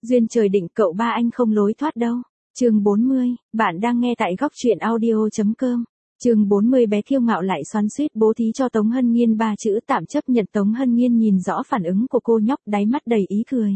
Duyên trời định cậu ba anh không lối thoát đâu. Chương 40, bạn đang nghe tại góc truyện audio.com. Chương 40 bé kiêu ngạo lại xoắn xuýt bố thí cho Tống Hân Nghiên 3 chữ tạm chấp nhận. Tống Hân Nghiên nhìn rõ phản ứng của cô nhóc, đáy mắt đầy ý cười.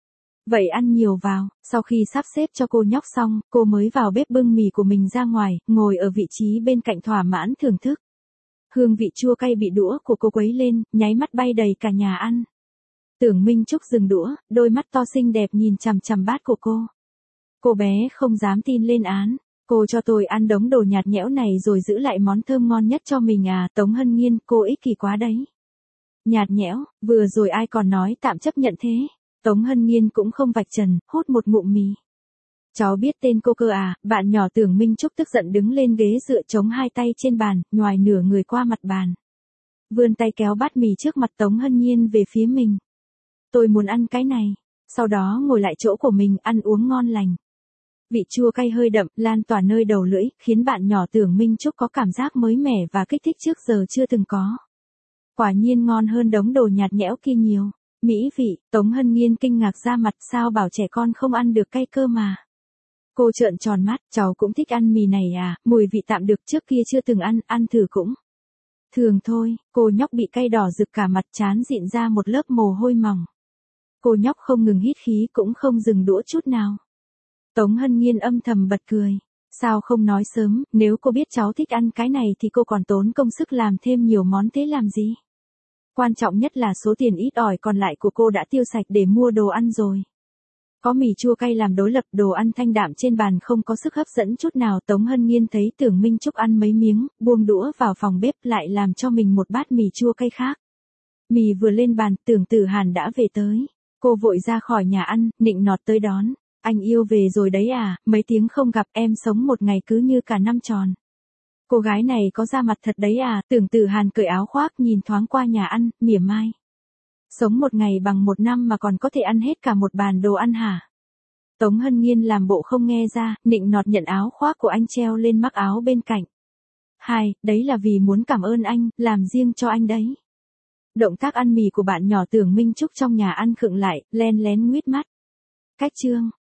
Vậy ăn nhiều vào. Sau khi sắp xếp cho cô nhóc xong, cô mới vào bếp bưng mì của mình ra ngoài, ngồi ở vị trí bên cạnh thỏa mãn thưởng thức. Hương vị chua cay bị đũa của cô quấy lên, nháy mắt bay đầy cả nhà ăn. Tưởng Minh Trúc dừng đũa, đôi mắt to xinh đẹp nhìn chằm chằm bát của cô. Cô bé không dám tin lên án. Cô cho tôi ăn đống đồ nhạt nhẽo này rồi giữ lại món thơm ngon nhất cho mình à? Tống Hân Nghiên, cô ích kỷ quá đấy. Nhạt nhẽo, vừa rồi ai còn nói tạm chấp nhận thế? Tống Hân Nghiên cũng không vạch trần, hút một ngụm mì. Cháu biết tên cô cơ à? Bạn nhỏ Tưởng Minh Trúc tức giận đứng lên ghế dựa chống hai tay trên bàn, nhoài nửa người qua mặt bàn. Vươn tay kéo bát mì trước mặt Tống Hân Nghiên về phía mình. Tôi muốn ăn cái này. Sau đó ngồi lại chỗ của mình, ăn uống ngon lành. Vị chua cay hơi đậm, lan tỏa nơi đầu lưỡi, khiến bạn nhỏ Tưởng Minh Trúc có cảm giác mới mẻ và kích thích trước giờ chưa từng có. Quả nhiên ngon hơn đống đồ nhạt nhẽo kia nhiều. Mỹ vị, Tống Hân Nghiên kinh ngạc ra mặt, sao bảo trẻ con không ăn được cay cơ mà. Cô trợn tròn mắt, cháu cũng thích ăn mì này à? Mùi vị tạm được, trước kia chưa từng ăn thử cũng thường thôi. Cô nhóc bị cay đỏ rực cả mặt, trán dịn ra một lớp mồ hôi mỏng. Cô nhóc không ngừng hít khí, cũng không dừng đũa chút nào. Tống Hân Nghiên âm thầm bật cười. Sao không nói sớm, nếu cô biết cháu thích ăn cái này thì cô còn tốn công sức làm thêm nhiều món thế làm gì? Quan trọng nhất là số tiền ít ỏi còn lại của cô đã tiêu sạch để mua đồ ăn rồi. Có mì chua cay làm đối lập, đồ ăn thanh đạm trên bàn không có sức hấp dẫn chút nào. Tống Hân Nghiên thấy Tưởng Minh Trúc ăn mấy miếng, buông đũa vào phòng bếp lại làm cho mình một bát mì chua cay khác. Mì vừa lên bàn, Tưởng Tử Hàn đã về tới. Cô vội ra khỏi nhà ăn, nịnh nọt tới đón. Anh yêu về rồi đấy à, mấy tiếng không gặp em sống một ngày cứ như cả năm tròn. Cô gái này có da mặt thật đấy à? Tưởng Tử Hàn cởi áo khoác nhìn thoáng qua nhà ăn, mỉa mai. Sống một ngày bằng một năm mà còn có thể ăn hết cả một bàn đồ ăn hả? Tống Hân Nghiên làm bộ không nghe ra, nịnh nọt nhận áo khoác của anh treo lên mắc áo bên cạnh. Đấy là vì muốn cảm ơn anh, làm riêng cho anh đấy. Động tác ăn mì của bạn nhỏ Tưởng Minh Trúc trong nhà ăn khựng lại, len lén nguýt mắt. Cách chương.